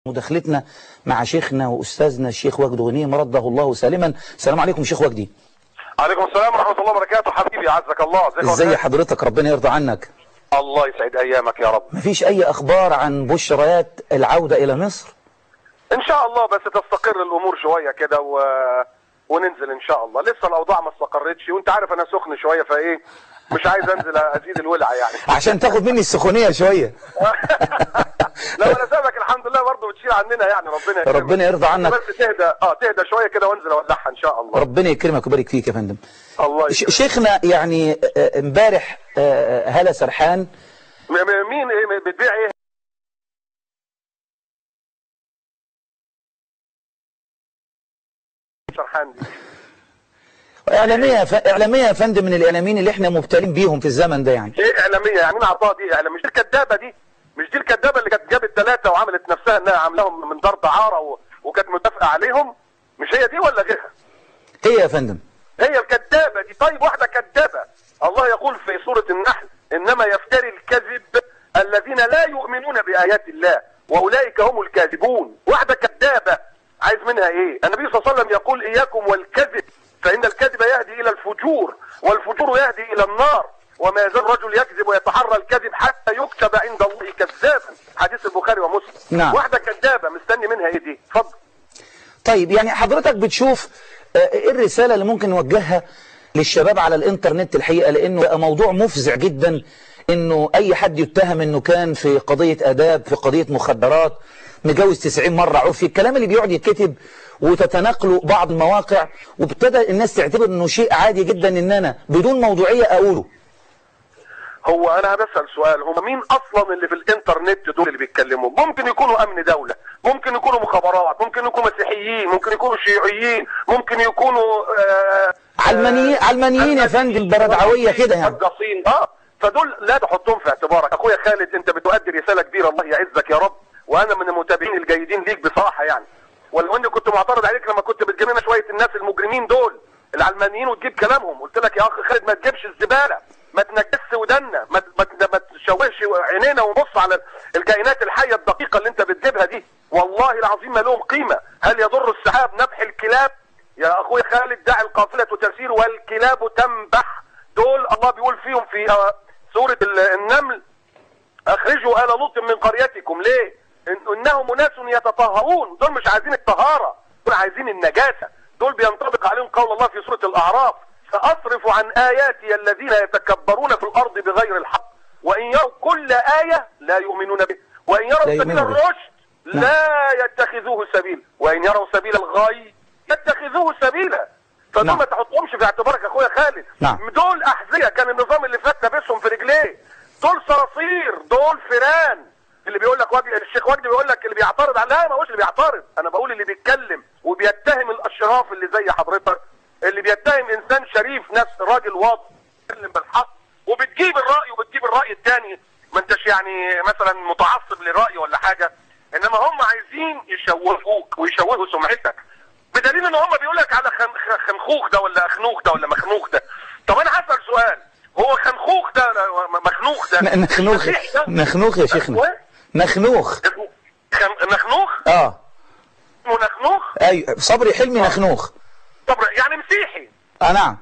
مداخلتنا مع شيخنا وأستاذنا الشيخ وجدي غنيم رده الله سالما. السلام عليكم شيخ وجدي. عليكم السلام ورحمة الله وبركاته. حبيبي عزك الله. ازي حضرتك؟ ربنا يرضى عنك. الله يسعد ايامك يا رب. مفيش اي اخبار عن بشريات العودة الى مصر؟ ان شاء الله بس تستقر الامور شوية كده وننزل ان شاء الله. لسه الاوضاع ما استقرتش وانت عارف انا سخن شوية فايه مش عايز انزل ازيد الولعة يعني عشان تاخد مني السخونية شوية. لو انا سابك الحمد لله برضه بتشيل عننا يعني ربنا يرضى عنك. بس تهدى شوية كده وانزل اولعها ان شاء الله. ربنا يكرمك ويبارك فيك يا فندم. الله يكرمك. شيخنا يعني امبارح هالة سرحان مين بتبيع ايه؟ سرحان دي اعلاميه يا فندم، من الاعلاميين اللي احنا مبتلين بيهم في الزمن ده. يعني ايه اعلاميه؟ يعني مين عطاها دي اعلام؟ مش دي الكدابه دي؟ مش دي الكدابه اللي كانت جابت ثلاثه وعملت نفسها انها عاملاهم من ضرب عاره وكانت متفقه عليهم؟ مش هي دي ولا غيرها؟ هي يا فندم، هي الكدابه دي. طيب واحده كدابه، الله يقول في سوره النحل: انما يفتري الكذب الذين لا يؤمنون بايات الله واولئك هم الكاذبون. واحده كدابه عايز منها ايه؟ النبي صلى الله عليه وسلم يقول: اياكم والكذب فإن الكذب يهدي إلى الفجور والفجور يهدي إلى النار وما يزال الرجل يكذب ويتحرى الكذب حتى يكتب عند الله كذابا. حديث البخاري ومسلم. نعم. واحدة كذابة مستني منها إيه دي؟ اتفضل. طيب يعني حضرتك بتشوف إيه الرسالة اللي ممكن نوجهها للشباب على الإنترنت الحقيقة، لأنه موضوع مفزع جدا إنه أي حد يتهم إنه كان في قضية آداب، في قضية مخدرات، متجوز 90 مرة عرفي، الكلام اللي بيقعد يتكتب وتتناقله بعض المواقع، وابتدى الناس تعتبر انه شيء عادي جدا ان انا بدون موضوعية اقوله. هو انا بسأل سؤال: هم مين اصلا اللي في الانترنت دول اللي بيتكلموا؟ ممكن يكونوا امن دولة، ممكن يكونوا مخابرات، ممكن يكونوا مسيحيين، ممكن يكونوا شيوعيين، ممكن يكونوا علمانيين يا فندم، بردعوية كده يعني. فدول لا تحطهم في اعتبارك. اخويا خالد انت بتؤدي رسالة كبيرة، الله يعزك يا رب، وانا من المتابعين الجيدين ليك بصراحة يعني. ولو اني كنت معترض عليك لما كنت بتجيب لنا شويه الناس المجرمين دول العلمانيين وتجيب كلامهم، قلت لك يا اخي خالد ما تجيبش الزباله، ما تنكسش ودنا، ما تشوهش عينينا ونبص على الكائنات الحيه الدقيقه اللي انت بتجيبها دي. والله العظيم ما لهم قيمه. هل يضر السحاب نبح الكلاب؟ يا اخويا خالد دع القافله تسير والكلاب تنبح. دول الله بيقول فيهم في سوره النمل: اخرجوا آل لوط من قريتكم. ليه؟ انهم اناس يتطهرون. دول مش عايزين الطهارة، دول عايزين النجاسة. دول بينطبق عليهم قول الله في سورة الأعراف: سأصرف عن آياتي الذين يتكبرون في الأرض بغير الحق وإن يروا كل آية لا يؤمنون به وإن يروا سبيل الرشد لا يتخذوه سبيل وإن يروا سبيل الغي يتخذوه سبيلا. فدول ما تحطهمش في اعتبارك يا اخويا خالد. دول أحذية كان النظام اللي فات لابسهم في رجليه. دول صراصير، دول فيران. اللي بيقول لك الشيخ وجدي بيقول لك اللي بيعترض على، لا ما بقولش اللي بيعترض، انا بقول اللي بيتكلم وبيتهم الاشراف اللي زي حضرتك، اللي بيتهم انسان شريف، ناس راجل واضح بيتكلم بالحق وبتجيب الراي وبتجيب الراي الثاني، ما انتش يعني مثلا متعصب لراي ولا حاجه، انما هم عايزين يشوهوك ويشوهوا سمعتك، بدليل ان هم بيقول لك على خنخوخ ده ولا اخنوخ ده ولا مخنوخ ده. طب انا هسال سؤال: هو خنخوخ ده مخنوخ ده نخنوخ يا شيخنا؟ نخنوخ نخنوخ؟ اسمه نخنوخ؟ ايوه صبري حلمي نخنوخ. صبري يعني مسيحي؟ نعم.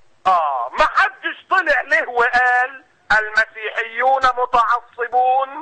ما حدش طلع له وقال المسيحيون متعصبون،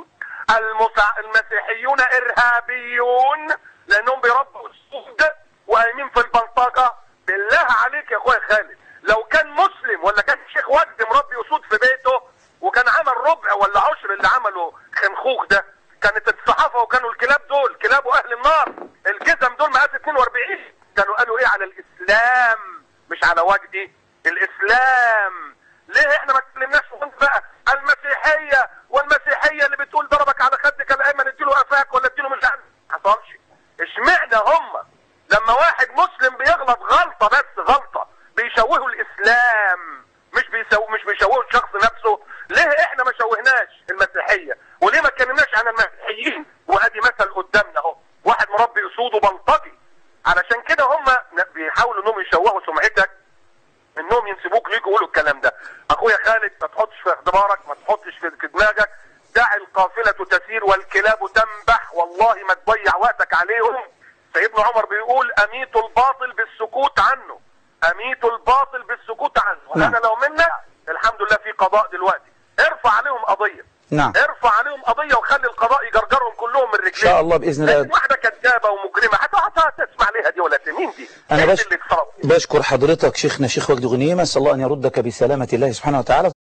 المسيحيون ارهابيون لانهم بيربوا السود وقايمين في البلطجه. بالله عليك يا اخويا خالد، لو كان مسلم ولا كان الشيخ وجدي مربي اسود في بيته وكان عمل ربع ولا عشر اللي عمله خنخوخ ده، كانت الصحافه وكانوا الكلاب دول كلاب اهل النار، الجزم دول مقاس 42 كانوا قالوا ايه على الاسلام مش على وجدي؟ الاسلام. ليه احنا ما اتكلمناش بقى المسيحيه والمسيحيه اللي بتقول ضربك على خدك الايمن اديله قفاك ولا اديله مش عارف؟ ما حصلش. اشمعنى هم لما واحد مسلم بيغلط غلطه بس غلطه بيشوهوا الاسلام، مش بيشوهوا الشخص نفسه؟ ليه احنا ما شوهناش المسيحيه؟ وليه ما اتكلمناش عن المسيحيين؟ وادي مثل قدامنا اهو، واحد مربي اسود وبلطجي. علشان كده هم بيحاولوا انهم يشوهوا سمعتك، انهم ينسبوك ليك ويقولوا الكلام ده. اخويا خالد ما تحطش في اعتبارك، ما تحطش في دماغك، دع القافلة تسير والكلاب تنبح، والله ما تضيع وقتك عليهم. سيدنا عمر بيقول اميتوا الباطل بالسكوت عنه، اميتوا الباطل بالسكوت عنه. وانا لو منا الحمد لله في قضاء دلوقتي، ارفع عليهم قضية. نعم. ارفع عليهم قضية وخلي القضاء يجرجرهم كلهم من رجلين. ان شاء الله باذن الله. واحدة كذابة ومجرمة تسمع عليها دي ولا مين دي؟ انا بشكر حضرتك شيخنا شيخ وجدي غنيمة، اسال الله ان يردك بسلامة الله سبحانه وتعالى.